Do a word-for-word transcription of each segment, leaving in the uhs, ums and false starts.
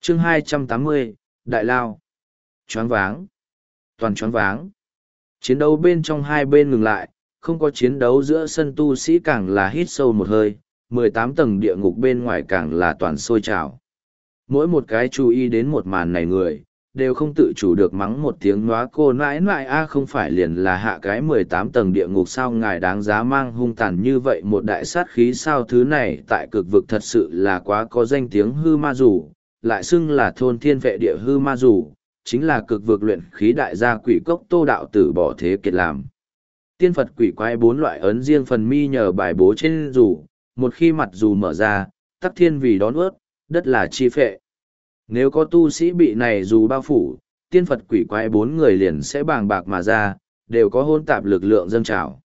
chương hai trăm tám mươi, Đại Lao. Choáng váng. Toàn choáng váng. Chiến đấu bên trong hai bên ngừng lại, không có chiến đấu giữa sân tu sĩ càng là hít sâu một hơi, mười tám tầng địa ngục bên ngoài càng là toàn sôi trào. Mỗi một cái chú ý đến một màn này người, đều không tự chủ được mắng một tiếng nóa cô nãi nãi a không phải liền là hạ cái mười tám tầng địa ngục sao ngài đáng giá mang hung tàn như vậy một đại sát khí sao thứ này tại cực vực thật sự là quá có danh tiếng hư ma rủ, lại xưng là thôn thiên vệ địa hư ma rủ, chính là cực vực luyện khí đại gia quỷ cốc Tô đạo tử bỏ thế kiệt làm. Tiên Phật quỷ quái bốn loại ấn riêng phần mi nhờ bài bố trên rủ, một khi mặt dù mở ra, tắc thiên vì đón ướt, đất là chi phệ. Nếu có tu sĩ bị này dù bao phủ, tiên Phật quỷ quái bốn người liền sẽ bàng bạc mà ra, đều có hôn tạp lực lượng dâng trào.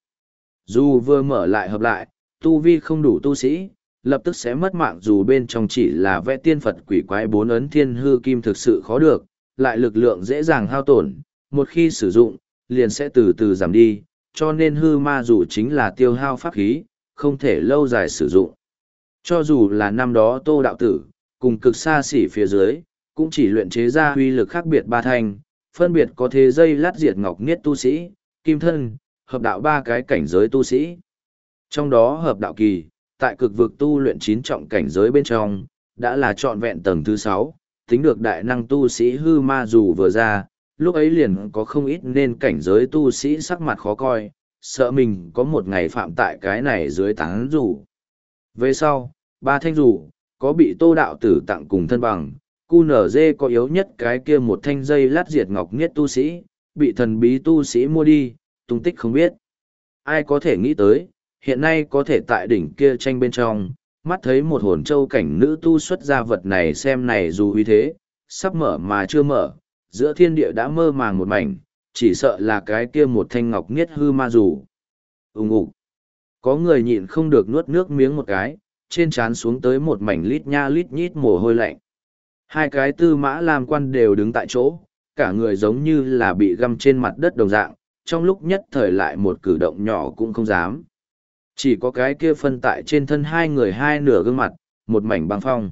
Dù vừa mở lại hợp lại, tu vi không đủ tu sĩ, lập tức sẽ mất mạng dù bên trong chỉ là vẽ tiên Phật quỷ quái bốn ấn thiên hư kim thực sự khó được, lại lực lượng dễ dàng hao tổn, một khi sử dụng, liền sẽ từ từ giảm đi, cho nên hư ma dù chính là tiêu hao pháp khí, không thể lâu dài sử dụng. Cho dù là năm đó Tô đạo tử, cùng cực xa xỉ phía dưới, cũng chỉ luyện chế ra huy lực khác biệt ba thanh, phân biệt có thế dây lát diệt ngọc niết tu sĩ, kim thân, hợp đạo ba cái cảnh giới tu sĩ. Trong đó hợp đạo kỳ, tại cực vực tu luyện chín trọng cảnh giới bên trong, đã là trọn vẹn tầng thứ sáu, tính được đại năng tu sĩ hư ma dù vừa ra, lúc ấy liền có không ít nên cảnh giới tu sĩ sắc mặt khó coi, sợ mình có một ngày phạm tại cái này dưới tán rủ. Về sau, ba thanh rủ, có bị Tô đạo tử tặng cùng thân bằng, cu nở dê có yếu nhất cái kia một thanh dây lát diệt ngọc niết tu sĩ, bị thần bí tu sĩ mua đi, tung tích không biết. Ai có thể nghĩ tới, hiện nay có thể tại đỉnh kia tranh bên trong, mắt thấy một hồn châu cảnh nữ tu xuất ra vật này xem này dù uy thế, sắp mở mà chưa mở, giữa thiên địa đã mơ màng một mảnh, chỉ sợ là cái kia một thanh ngọc niết hư ma dù. Úng ục. Có người nhịn không được nuốt nước miếng một cái, trên trán xuống tới một mảnh lít nha lít nhít mồ hôi lạnh. Hai cái tư mã lam quan đều đứng tại chỗ, cả người giống như là bị găm trên mặt đất đồng dạng, trong lúc nhất thời lại một cử động nhỏ cũng không dám. Chỉ có cái kia phân tại trên thân hai người hai nửa gương mặt, một mảnh băng phong.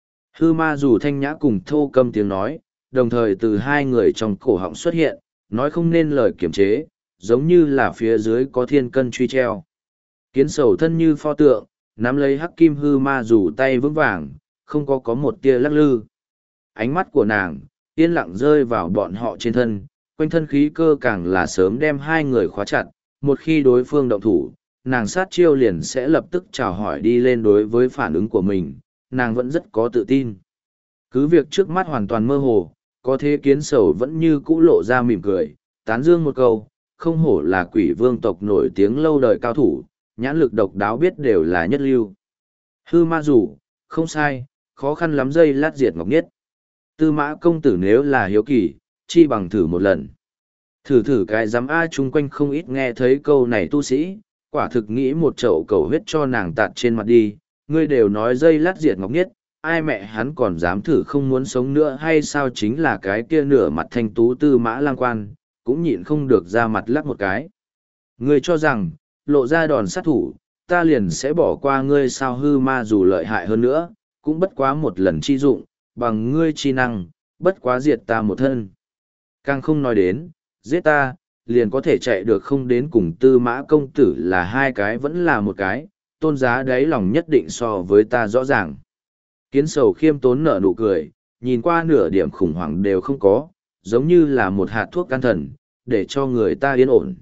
Hư ma dù thanh nhã cùng thô câm tiếng nói, đồng thời từ hai người trong cổ họng xuất hiện, nói không nên lời kiểm chế, giống như là phía dưới có thiên cân truy treo. Kiến sầu thân như pho tượng, nắm lấy hắc kim hư ma dù tay vững vàng, không có có một tia lắc lư. Ánh mắt của nàng, yên lặng rơi vào bọn họ trên thân, quanh thân khí cơ càng là sớm đem hai người khóa chặt, một khi đối phương động thủ, nàng sát chiêu liền sẽ lập tức chào hỏi đi lên đối với phản ứng của mình, nàng vẫn rất có tự tin. Cứ việc trước mắt hoàn toàn mơ hồ, có thế kiến sầu vẫn như cũ lộ ra mỉm cười, tán dương một câu, không hổ là quỷ vương tộc nổi tiếng lâu đời cao thủ, nhãn lực độc đáo biết đều là nhất lưu. Hư ma rủ, không sai, khó khăn lắm dây lát diệt ngọc niết. Tư mã công tử nếu là hiếu kỳ, chi bằng thử một lần. Thử thử cái giám A chung quanh không ít nghe thấy câu này tu sĩ, quả thực nghĩ một chậu cầu huyết cho nàng tạt trên mặt đi, ngươi đều nói dây lát diệt ngọc niết, ai mẹ hắn còn dám thử không muốn sống nữa hay sao chính là cái kia nửa mặt thanh tú tư mã lang quan, cũng nhịn không được ra mặt lắc một cái. Ngươi cho rằng, lộ ra đòn sát thủ, ta liền sẽ bỏ qua ngươi sao hư ma dù lợi hại hơn nữa, cũng bất quá một lần chi dụng, bằng ngươi chi năng, bất quá diệt ta một thân. Càng không nói đến, giết ta, liền có thể chạy được không đến cùng tư mã công tử là hai cái vẫn là một cái, tôn giá đáy lòng nhất định so với ta rõ ràng. Kiến sầu khiêm tốn nở nụ cười, nhìn qua nửa điểm khủng hoảng đều không có, giống như là một hạt thuốc can thần, để cho người ta yên ổn.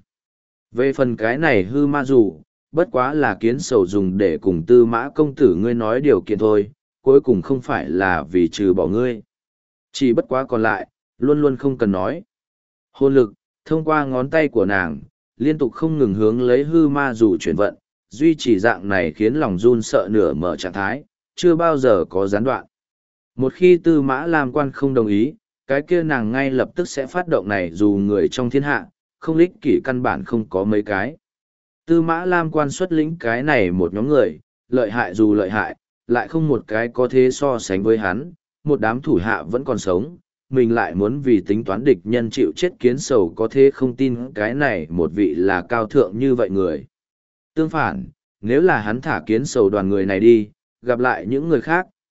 Về phần cái này hư ma dù, bất quá là kiến sầu dùng để cùng tư mã công tử ngươi nói điều kiện thôi, cuối cùng không phải là vì trừ bỏ ngươi. Chỉ bất quá còn lại, luôn luôn không cần nói. Hồn lực, thông qua ngón tay của nàng, liên tục không ngừng hướng lấy hư ma dù chuyển vận, duy trì dạng này khiến lòng run sợ nửa mở trạng thái, chưa bao giờ có gián đoạn. Một khi tư mã lam quan không đồng ý, cái kia nàng ngay lập tức sẽ phát động này dù người trong thiên hạ, không lích kỷ căn bản không có mấy cái. Tư mã lam quan xuất lĩnh cái này một nhóm người, lợi hại dù lợi hại, lại không một cái có thế so sánh với hắn, một đám thủ hạ vẫn còn sống, mình lại muốn vì tính toán địch nhân chịu chết kiến sầu có thế không tin cái này một vị là cao thượng như vậy người. Tương phản, nếu là hắn thả kiến sầu đoàn người này đi, gặp lại những người khác,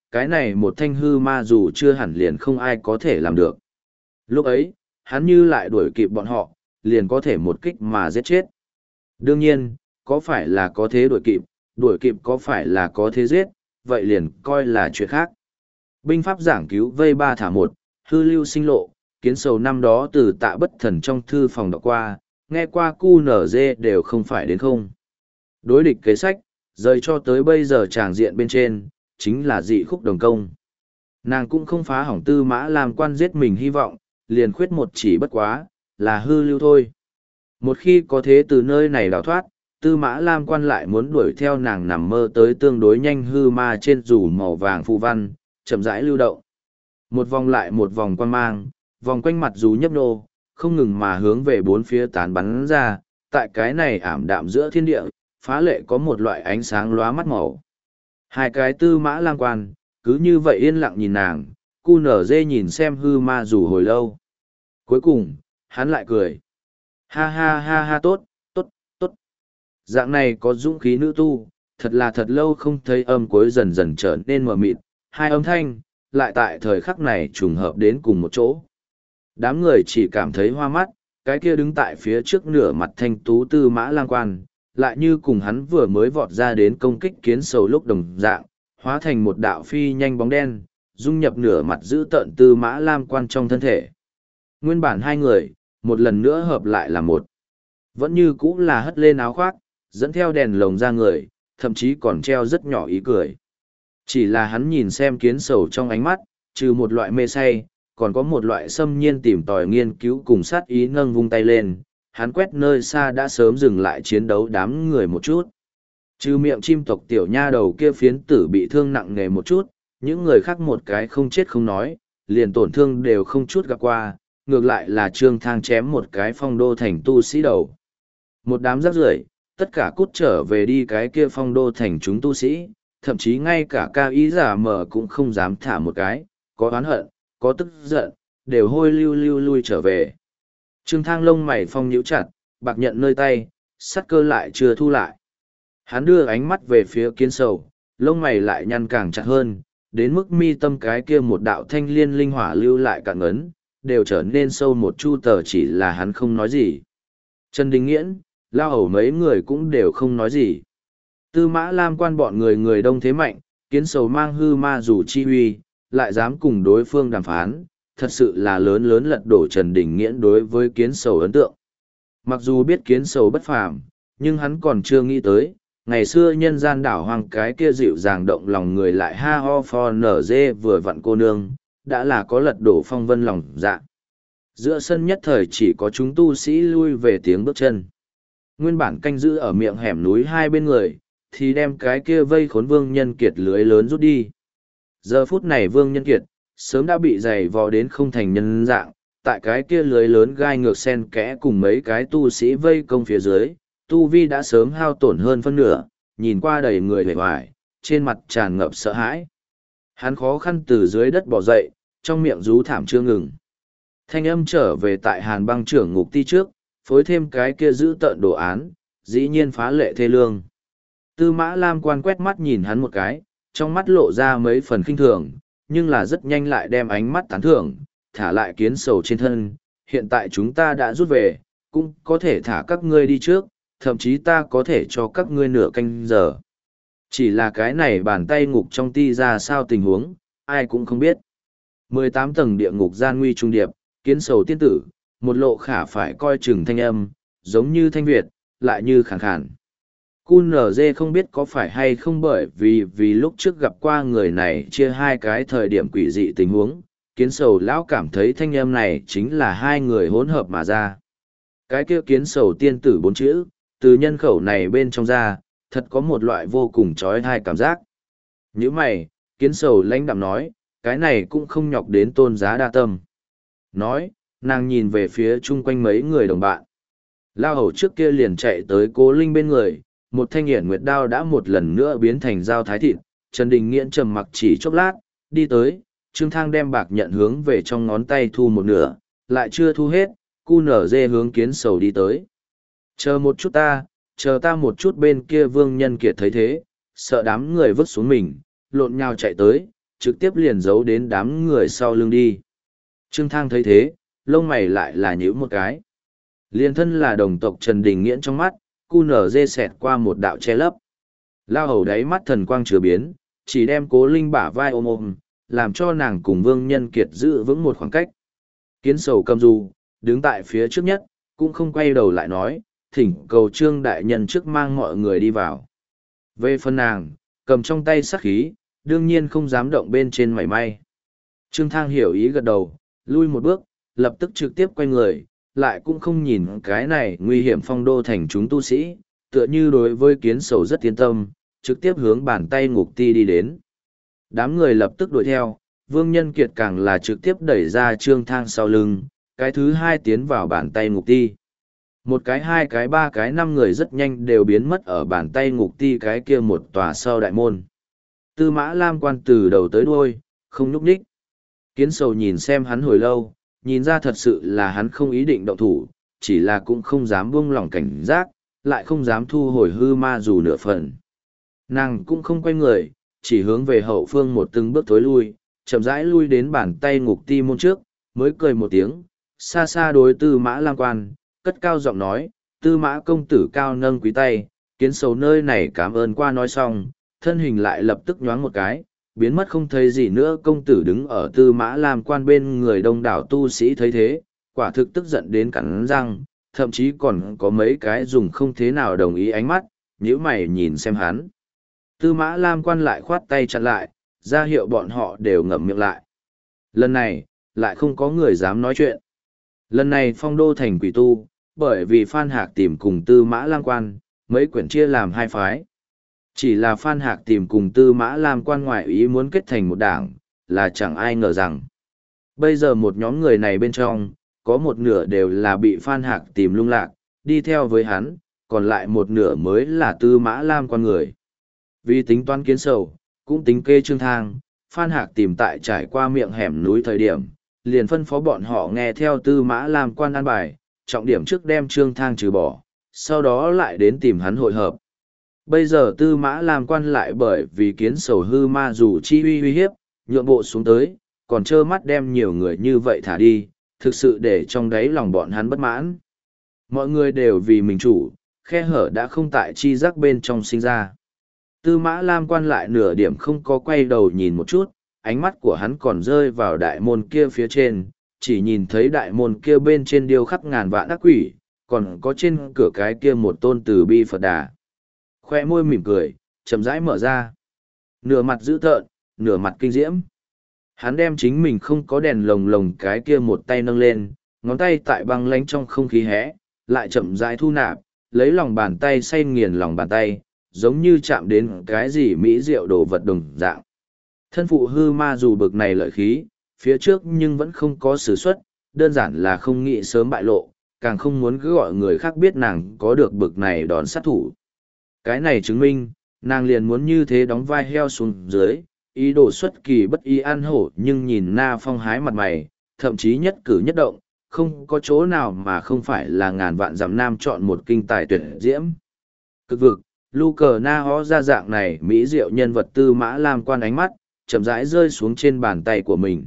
cái này một thanh hư ma dù chưa hẳn liền không ai có thể làm được. Lúc ấy, hắn như lại đuổi kịp bọn họ, liền có thể một kích mà giết chết. Đương nhiên, có phải là có thế đuổi kịp, đuổi kịp có phải là có thế giết, vậy liền coi là chuyện khác. Binh pháp giảng cứu vây ba thả một, hư lưu sinh lộ, kiến sầu năm đó từ tạ bất thần trong thư phòng đọc qua, nghe qua cu nở dê đều không phải đến không. Đối địch kế sách, rời cho tới bây giờ tràng diện bên trên, chính là dị khúc đồng công. Nàng cũng không phá hỏng Tư Mã Lam Quan giết mình hy vọng, liền khuyết một chỉ bất quá, là hư lưu thôi. Một khi có thế từ nơi này đào thoát, Tư Mã Lam Quan lại muốn đuổi theo nàng nằm mơ tới tương đối nhanh hư ma trên dù màu vàng phù văn, chậm rãi lưu động. Một vòng lại một vòng quan mang, vòng quanh mặt dù nhấp nô, không ngừng mà hướng về bốn phía tán bắn ra, tại cái này ảm đạm giữa thiên địa, phá lệ có một loại ánh sáng lóa mắt màu. Hai cái Tư Mã Lam Quan, cứ như vậy yên lặng nhìn nàng, cu nở dê nhìn xem hư ma dù hồi lâu. Cuối cùng, hắn lại cười. Ha ha ha ha tốt, tốt, tốt. Dạng này có dũng khí nữ tu, thật là thật lâu không thấy âm cuối dần dần trở nên mờ mịt, hai âm thanh, lại tại thời khắc này trùng hợp đến cùng một chỗ. Đám người chỉ cảm thấy hoa mắt, cái kia đứng tại phía trước nửa mặt thanh tú Tư Mã Lang Quan, lại như cùng hắn vừa mới vọt ra đến công kích kiến sầu lúc đồng dạng, hóa thành một đạo phi nhanh bóng đen, dung nhập nửa mặt giữ tợn Tư Mã Lam Quan trong thân thể. Nguyên bản hai người, một lần nữa hợp lại là một. Vẫn như cũ là hất lên áo khoác, dẫn theo đèn lồng ra người, thậm chí còn treo rất nhỏ ý cười. Chỉ là hắn nhìn xem kiến sầu trong ánh mắt, trừ một loại mê say, còn có một loại xâm nhiên tìm tòi nghiên cứu cùng sát ý nâng vung tay lên, hắn quét nơi xa đã sớm dừng lại chiến đấu đám người một chút. Trừ miệng chim tộc tiểu nha đầu kia phiến tử bị thương nặng nề một chút, những người khác một cái không chết không nói, liền tổn thương đều không chút gặp qua, ngược lại là Trương Thang chém một cái phong đô thành tu sĩ đầu. Một đám rác rưởi, tất cả cút trở về đi cái kia phong đô thành chúng tu sĩ, thậm chí ngay cả ca ý giả mờ cũng không dám thả một cái, có oán hận, có tức giận, đều hôi lưu lưu lui trở về. Trương Thang lông mày phong nhíu chặt, bạc nhận nơi tay, sắt cơ lại chưa thu lại. Hắn đưa ánh mắt về phía kiến sầu, lông mày lại nhăn càng chặt hơn, đến mức mi tâm cái kia một đạo thanh liên linh hỏa lưu lại cạn ấn, đều trở nên sâu một chu tờ, chỉ là hắn không nói gì. Trần Đình Nghiễn, Lao Hầu mấy người cũng đều không nói gì. Tư Mã Lam Quan bọn người người đông thế mạnh, kiến sầu mang hư ma dù chi huy, lại dám cùng đối phương đàm phán, thật sự là lớn lớn lật đổ Trần Đình Nghiễn đối với kiến sầu ấn tượng. Mặc dù biết kiến sầu bất phàm, nhưng hắn còn chưa nghĩ tới, ngày xưa nhân gian đảo hoang cái kia dịu dàng động lòng người lại ha ho pho nở dê vừa vặn cô nương, đã là có lật đổ phong vân lòng dạ. Giữa sân nhất thời chỉ có chúng tu sĩ lui về tiếng bước chân. Nguyên bản canh giữ ở miệng hẻm núi hai bên người, thì đem cái kia vây khốn Vương Nhân Kiệt lưới lớn rút đi. Giờ phút này Vương Nhân Kiệt, sớm đã bị giày vò đến không thành nhân dạng, tại cái kia lưới lớn gai ngược sen kẽ cùng mấy cái tu sĩ vây công phía dưới, tu vi đã sớm hao tổn hơn phân nửa, nhìn qua đầy người vẻ hoài, trên mặt tràn ngập sợ hãi. Hắn khó khăn từ dưới đất bò dậy, trong miệng rú thảm chưa ngừng. Thanh âm trở về tại Hàn Băng trưởng ngục ti trước, phối thêm cái kia giữ tợn đồ án, dĩ nhiên phá lệ thê lương. Tư Mã Lam Quan quét mắt nhìn hắn một cái, trong mắt lộ ra mấy phần khinh thường, nhưng là rất nhanh lại đem ánh mắt tán thưởng, thả lại kiến sầu trên thân. Hiện tại chúng ta đã rút về, cũng có thể thả các ngươi đi trước, thậm chí ta có thể cho các ngươi nửa canh giờ. Chỉ là cái này bàn tay ngục trong ti ra sao tình huống, ai cũng không biết. mười tám tầng địa ngục gian nguy trung điệp, kiến sầu tiên tử, một lộ khả phải coi chừng thanh âm, giống như thanh Việt, lại như khàn khàn. Cun nở dê không biết có phải hay không bởi vì vì lúc trước gặp qua người này chia hai cái thời điểm quỷ dị tình huống, kiến sầu lão cảm thấy thanh âm này chính là hai người hỗn hợp mà ra. Cái kia kiến sầu tiên tử bốn chữ, từ nhân khẩu này bên trong ra, thật có một loại vô cùng trói thai cảm giác. Như mày, kiến sầu lãnh đạm nói, cái này cũng không nhọc đến tôn giá đa tâm. Nói, nàng nhìn về phía chung quanh mấy người đồng bạn. Lao hầu trước kia liền chạy tới Cố Linh bên người, một thanh hiển nguyệt đao đã một lần nữa biến thành dao thái thịt. Trần Đình Nghiễn trầm mặc chỉ chốc lát, đi tới, Trương Thang đem bạc nhận hướng về trong ngón tay thu một nửa, lại chưa thu hết, cu nở dê hướng kiến sầu đi tới. Chờ một chút ta, chờ ta một chút. Bên kia Vương Nhân Kiệt thấy thế, sợ đám người vứt xuống mình, lộn nhào chạy tới, trực tiếp liền giấu đến đám người sau lưng đi. Trương Thang thấy thế, lông mày lại là nhíu một cái. Liên thân là đồng tộc Trần Đình Nghiễn trong mắt, cu nở dê xẹt qua một đạo che lấp. Lao hầu đáy mắt thần quang chứa biến, chỉ đem Cố Linh bả vai ôm ôm, làm cho nàng cùng Vương Nhân Kiệt giữ vững một khoảng cách. Kiến sầu cầm dù, đứng tại phía trước nhất, cũng không quay đầu lại nói, thỉnh cầu Trương đại nhân trước mang mọi người đi vào. Về phần nàng, cầm trong tay sắc khí, đương nhiên không dám động bên trên mảy may. Trương Thang hiểu ý gật đầu, lui một bước, lập tức trực tiếp quay người, lại cũng không nhìn cái này nguy hiểm phong đô thành chúng tu sĩ, tựa như đối với kiến sầu rất tiến tâm, trực tiếp hướng bàn tay ngục ti đi đến. Đám người lập tức đuổi theo, Vương Nhân Kiệt càng là trực tiếp đẩy ra Trương Thang sau lưng, cái thứ hai tiến vào bàn tay ngục ti. Một cái hai cái ba cái năm người rất nhanh đều biến mất ở bàn tay ngục ti cái kia một tòa sau đại môn. Tư Mã Lam quan từ đầu tới đuôi, không nhúc nhích. Kiến sầu nhìn xem hắn hồi lâu, nhìn ra thật sự là hắn không ý định động thủ, chỉ là cũng không dám buông lỏng cảnh giác, lại không dám thu hồi hư ma dù nửa phần. Nàng cũng không quay người, chỉ hướng về hậu phương một từng bước thối lui, chậm rãi lui đến bàn tay ngục ti môn trước, mới cười một tiếng, xa xa đối Tư Mã Lam quan, cất cao giọng nói, Tư Mã công tử cao nâng quý tay, kiến sầu nơi này cảm ơn qua nói xong, thân hình lại lập tức nhoáng một cái, biến mất không thấy gì nữa. Công tử đứng ở Tư Mã Lam quan bên người đông đảo tu sĩ thấy thế, quả thực tức giận đến cắn răng, thậm chí còn có mấy cái dùng không thế nào đồng ý ánh mắt, nhíu mày nhìn xem hắn. Tư Mã Lam quan lại khoát tay chặn lại, ra hiệu bọn họ đều ngậm miệng lại. Lần này, lại không có người dám nói chuyện. Lần này phong đô thành quỷ tu, bởi vì Phan Hạc tìm cùng Tư Mã Lam quan, mấy quyển chia làm hai phái. Chỉ là Phan Hạc tìm cùng Tư Mã Lam quan ngoại ý muốn kết thành một đảng, là chẳng ai ngờ rằng. Bây giờ một nhóm người này bên trong, có một nửa đều là bị Phan Hạc tìm lung lạc, đi theo với hắn, còn lại một nửa mới là Tư Mã Lam quan người. Vì tính toán kiến sầu, cũng tính kê Trương Thang, Phan Hạc tìm tại trải qua miệng hẻm núi thời điểm, liền phân phó bọn họ nghe theo Tư Mã Lam quan an bài, trọng điểm trước đem Trương Thang trừ bỏ, sau đó lại đến tìm hắn hội hợp. Bây giờ Tư Mã Lam quan lại bởi vì kiến sầu hư ma dù chi uy uy hiếp, nhượng bộ xuống tới, còn trơ mắt đem nhiều người như vậy thả đi, thực sự để trong đáy lòng bọn hắn bất mãn. Mọi người đều vì mình chủ, khe hở đã không tại chi giác bên trong sinh ra. Tư Mã Lam quan lại nửa điểm không có quay đầu nhìn một chút, ánh mắt của hắn còn rơi vào đại môn kia phía trên, chỉ nhìn thấy đại môn kia bên trên điêu khắc ngàn vạn ác quỷ, còn có trên cửa cái kia một tôn từ bi Phật Đà. Khoe môi mỉm cười, chậm rãi mở ra. Nửa mặt dữ tợn, nửa mặt kinh diễm. Hắn đem chính mình không có đèn lồng lồng cái kia một tay nâng lên, ngón tay tại băng lánh trong không khí hé, lại chậm rãi thu nạp, lấy lòng bàn tay say nghiền lòng bàn tay, giống như chạm đến cái gì mỹ diệu đồ vật đồng dạng. Thân phụ hư ma dù bực này lợi khí, phía trước nhưng vẫn không có sử xuất, đơn giản là không nghĩ sớm bại lộ, càng không muốn cứ gọi người khác biết nàng có được bực này đón sát thủ. Cái này chứng minh, nàng liền muốn như thế đóng vai heo xuống dưới, ý đồ xuất kỳ bất ý an hổ, nhưng nhìn Na Phong hái mặt mày, thậm chí nhất cử nhất động, không có chỗ nào mà không phải là ngàn vạn dặm nam chọn một kinh tài tuyệt diễm. Cực vực, lu cờ na ho ra dạng này mỹ diệu nhân vật Tư Mã Lam quan ánh mắt, chậm rãi rơi xuống trên bàn tay của mình.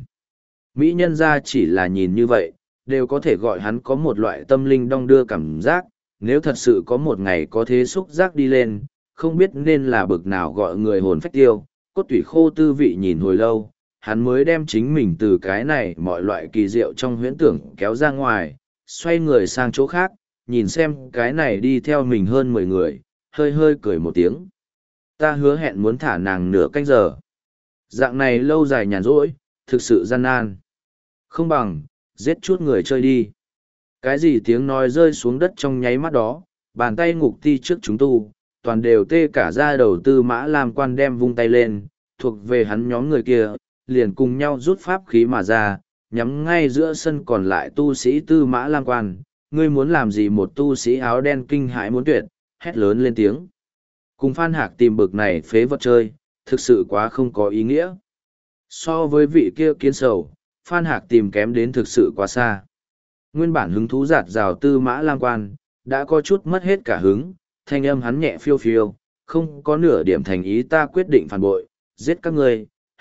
Mỹ nhân ra chỉ là nhìn như vậy, đều có thể gọi hắn có một loại tâm linh đong đưa cảm giác, nếu thật sự có một ngày có thế xúc giác đi lên, không biết nên là bực nào gọi người hồn phách tiêu, cốt tủy khô tư vị nhìn hồi lâu, hắn mới đem chính mình từ cái này mọi loại kỳ diệu trong huyễn tưởng kéo ra ngoài, xoay người sang chỗ khác, nhìn xem cái này đi theo mình hơn mười người, hơi hơi cười một tiếng. Ta hứa hẹn muốn thả nàng nửa canh giờ. Dạng này lâu dài nhàn rỗi, thực sự gian nan. Không bằng, giết chút người chơi đi. Cái gì tiếng nói rơi xuống đất trong nháy mắt đó, bàn tay ngục ti trước chúng tu, toàn đều tê cả ra đầu. Tư Mã Lam quan đem vung tay lên, thuộc về hắn nhóm người kia, liền cùng nhau rút pháp khí mà ra, nhắm ngay giữa sân còn lại tu sĩ Tư Mã Lam quan. Ngươi muốn làm gì? Một tu sĩ áo đen kinh hãi muốn tuyệt, hét lớn lên tiếng. Cùng Phan Hạc tìm bực này phế vật chơi, thực sự quá không có ý nghĩa. So với vị kia kiến sầu, Phan Hạc tìm kém đến thực sự quá xa. Nguyên bản hứng thú giạt rào Tư Mã Lam quan, đã có chút mất hết cả hứng, thanh âm hắn nhẹ phiêu phiêu, không có nửa điểm thành ý. Ta quyết định phản bội, giết các ngươi,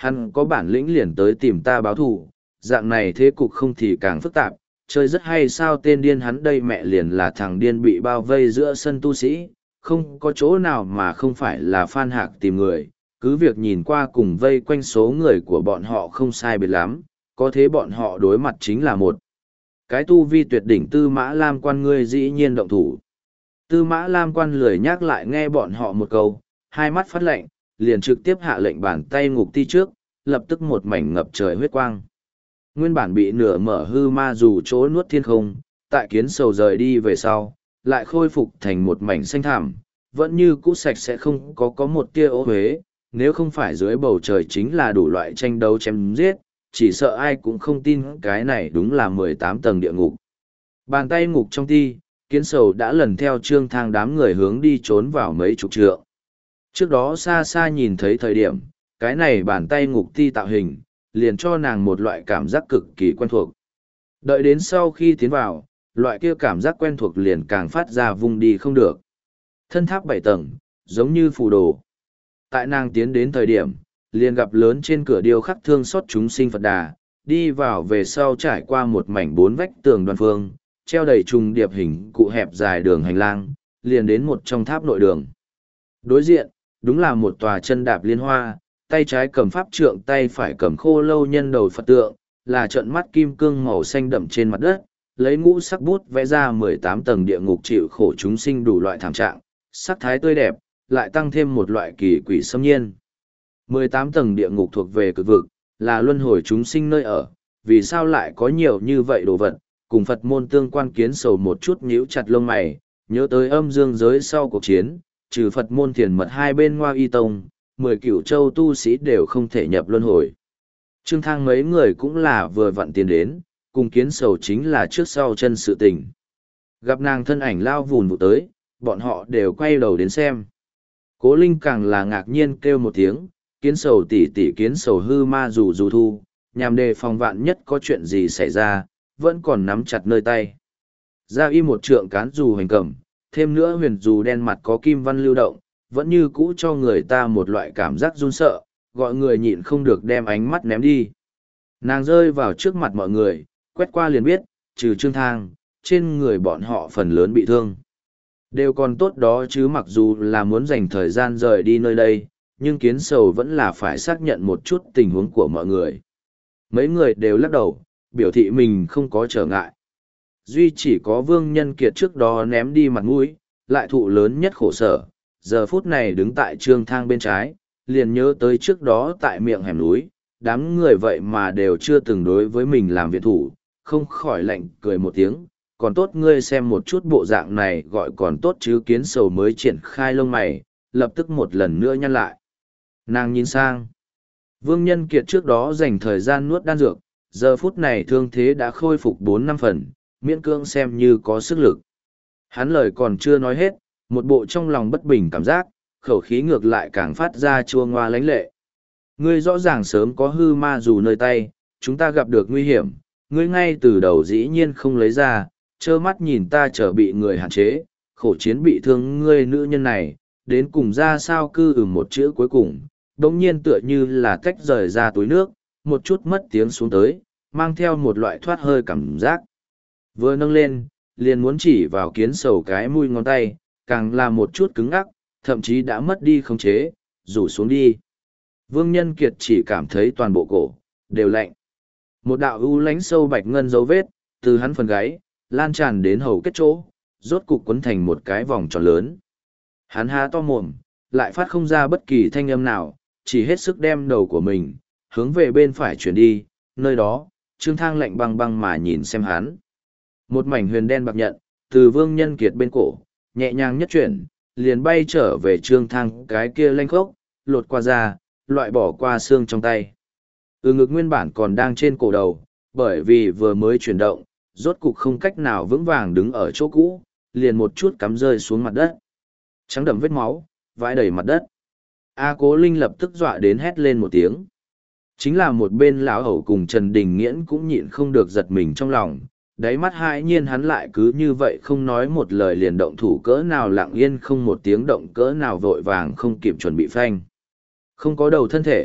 hắn có bản lĩnh liền tới tìm ta báo thù, dạng này thế cục không thì càng phức tạp, chơi rất hay sao tên điên hắn đây mẹ liền là thằng điên bị bao vây giữa sân tu sĩ, không có chỗ nào mà không phải là Phan Hạc tìm người, cứ việc nhìn qua cùng vây quanh số người của bọn họ không sai biệt lắm, có thế bọn họ đối mặt chính là một cái tu vi tuyệt đỉnh Tư Mã Lam Quan, ngươi dĩ nhiên động thủ. Tư Mã Lam Quan lười nhắc lại nghe bọn họ một câu, hai mắt phát lệnh, liền trực tiếp hạ lệnh bàn tay ngục ti trước, lập tức một mảnh ngập trời huyết quang. Nguyên bản bị nửa mở hư ma dù chỗ nuốt thiên không, tại kiến sầu rời đi về sau, lại khôi phục thành một mảnh xanh thảm, vẫn như cũ sạch sẽ không có có một tia ô huế, nếu không phải dưới bầu trời chính là đủ loại tranh đấu chém giết, chỉ sợ ai cũng không tin cái này đúng là mười tám tầng địa ngục. Bàn tay ngục trong ti, kiến sầu đã lần theo trương thang đám người hướng đi trốn vào mấy chục trượng. Trước đó xa xa nhìn thấy thời điểm, cái này bàn tay ngục ti tạo hình, liền cho nàng một loại cảm giác cực kỳ quen thuộc. Đợi đến sau khi tiến vào, loại kia cảm giác quen thuộc liền càng phát ra vùng đi không được. Thân tháp bảy tầng, giống như phù đồ. Tại nàng tiến đến thời điểm, liền gặp lớn trên cửa điêu khắc thương xót chúng sinh Phật Đà, đi vào về sau trải qua một mảnh bốn vách tường đoan phương, treo đầy trùng điệp hình cụ hẹp dài đường hành lang, liền đến một trong tháp nội đường. Đối diện, đúng là một tòa chân đạp liên hoa, tay trái cầm pháp trượng tay phải cầm khô lâu nhân đầu Phật tượng, là trận mắt kim cương màu xanh đậm trên mặt đất, lấy ngũ sắc bút vẽ ra mười tám tầng địa ngục chịu khổ chúng sinh đủ loại thảm trạng, sắc thái tươi đẹp, lại tăng thêm một loại kỳ quỷ xâm nhiên. mười tám tầng địa ngục thuộc về cực vực, là luân hồi chúng sinh nơi ở, vì sao lại có nhiều như vậy đồ vật, cùng Phật môn tương quan kiến sầu một chút nhíu chặt lông mày, nhớ tới âm dương giới sau cuộc chiến, trừ Phật môn thiền mật hai bên Ngoa Y Tông, mười cửu châu tu sĩ đều không thể nhập luân hồi. Trương Thang mấy người cũng là vừa vặn tiền đến, cùng kiến sầu chính là trước sau chân sự tình. Gặp nàng thân ảnh lao vùn vụ tới, bọn họ đều quay đầu đến xem. Cố Linh càng là ngạc nhiên kêu một tiếng, kiến sầu tỉ tỉ kiến sầu hư ma dù dù thu, nhằm đề phòng vạn nhất có chuyện gì xảy ra, vẫn còn nắm chặt nơi tay. Ra y một trượng cán dù hành cầm, thêm nữa huyền dù đen mặt có kim văn lưu động, vẫn như cũ cho người ta một loại cảm giác run sợ, gọi người nhịn không được đem ánh mắt ném đi. Nàng rơi vào trước mặt mọi người, quét qua liền biết, trừ Trương Thang, trên người bọn họ phần lớn bị thương. Đều còn tốt đó chứ, mặc dù là muốn dành thời gian rời đi nơi đây, nhưng kiến sầu vẫn là phải xác nhận một chút tình huống của mọi người. Mấy người đều lắc đầu, biểu thị mình không có trở ngại. Duy chỉ có Vương Nhân Kiệt trước đó ném đi mặt mũi, lại thụ lớn nhất khổ sở, giờ phút này đứng tại Trương Thang bên trái, liền nhớ tới trước đó tại miệng hẻm núi, đám người vậy mà đều chưa từng đối với mình làm viện thủ, không khỏi lạnh cười một tiếng, còn tốt ngươi xem một chút bộ dạng này gọi còn tốt chứ. Kiến sầu mới triển khai lông mày, lập tức một lần nữa nhăn lại. Nàng nhìn sang. Vương Nhân Kiệt trước đó dành thời gian nuốt đan dược, giờ phút này thương thế đã khôi phục bốn năm phần, miễn cưỡng xem như có sức lực. Hắn lời còn chưa nói hết, một bộ trong lòng bất bình cảm giác, khẩu khí ngược lại càng phát ra chua ngoa lánh lệ. Ngươi rõ ràng sớm có hư ma dù nơi tay, chúng ta gặp được nguy hiểm, ngươi ngay từ đầu dĩ nhiên không lấy ra, trơ mắt nhìn ta trở bị người hạn chế, khổ chiến bị thương ngươi nữ nhân này, đến cùng ra sao cư ừ một chữ cuối cùng, đống nhiên tựa như là tách rời ra túi nước, một chút mất tiếng xuống tới, mang theo một loại thoát hơi cảm giác. Vừa nâng lên, liền muốn chỉ vào kiến sầu cái mũi ngón tay, càng là một chút cứng ngắc, thậm chí đã mất đi khống chế, rủ xuống đi. Vương Nhân Kiệt chỉ cảm thấy toàn bộ cổ, đều lạnh. Một đạo u lánh sâu bạch ngân dấu vết, từ hắn phần gáy, lan tràn đến hầu kết chỗ, rốt cục quấn thành một cái vòng tròn lớn. Hắn há to mồm, lại phát không ra bất kỳ thanh âm nào, chỉ hết sức đem đầu của mình, hướng về bên phải chuyển đi, nơi đó, Trương Thang lạnh băng băng mà nhìn xem hắn. Một mảnh huyền đen bạc nhận, từ Vương Nhân Kiệt bên cổ, nhẹ nhàng nhất chuyển, liền bay trở về Trương Thang cái kia lanh khốc, lột qua da, loại bỏ qua xương trong tay. Ừ ngực nguyên bản còn đang trên cổ đầu, bởi vì vừa mới chuyển động, rốt cục không cách nào vững vàng đứng ở chỗ cũ, liền một chút cắm rơi xuống mặt đất. Trắng đậm vết máu, vãi đầy mặt đất. A Cố Linh lập tức dọa đến hét lên một tiếng. Chính là một bên lão hầu cùng Trần Đình Nghiễn cũng nhịn không được giật mình trong lòng, đáy mắt hãi nhiên hắn lại cứ như vậy không nói một lời liền động thủ cỡ nào lặng yên không một tiếng động cỡ nào vội vàng không kịp chuẩn bị phanh. Không có đầu thân thể,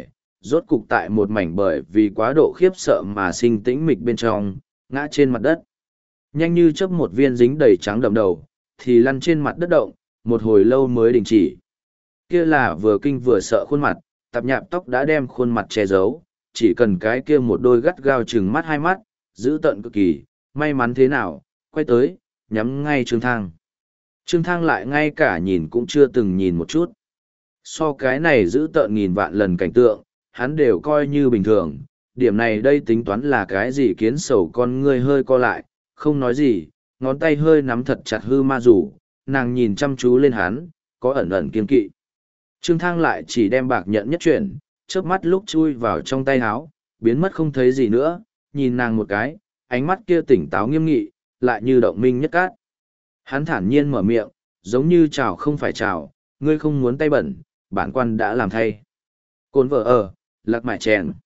rốt cục tại một mảnh bởi vì quá độ khiếp sợ mà sinh tĩnh mịch bên trong, ngã trên mặt đất. Nhanh như chớp một viên dính đầy trắng đậm đầu, thì lăn trên mặt đất động, một hồi lâu mới đình chỉ. Kia là vừa kinh vừa sợ khuôn mặt, tạp nhạp tóc đã đem khuôn mặt che giấu, chỉ cần cái kia một đôi gắt gao chừng mắt hai mắt, giữ tận cực kỳ, may mắn thế nào, quay tới, nhắm ngay Trương Thang. Trương Thang lại ngay cả nhìn cũng chưa từng nhìn một chút. So cái này giữ tợn nghìn vạn lần cảnh tượng, hắn đều coi như bình thường, điểm này đây tính toán là cái gì kiến sầu con ngươi hơi co lại, không nói gì, ngón tay hơi nắm thật chặt hư ma rủ, nàng nhìn chăm chú lên hắn, có ẩn ẩn kiên kỵ. Trương Thang lại chỉ đem bạc nhận nhất chuyển, chớp mắt lúc chui vào trong tay áo, biến mất không thấy gì nữa, nhìn nàng một cái, ánh mắt kia tỉnh táo nghiêm nghị, lại như động minh nhất cát. Hắn thản nhiên mở miệng, giống như chào không phải chào, ngươi không muốn tay bẩn, bản quan đã làm thay. Cồn vợ ở, lạc mại chèn.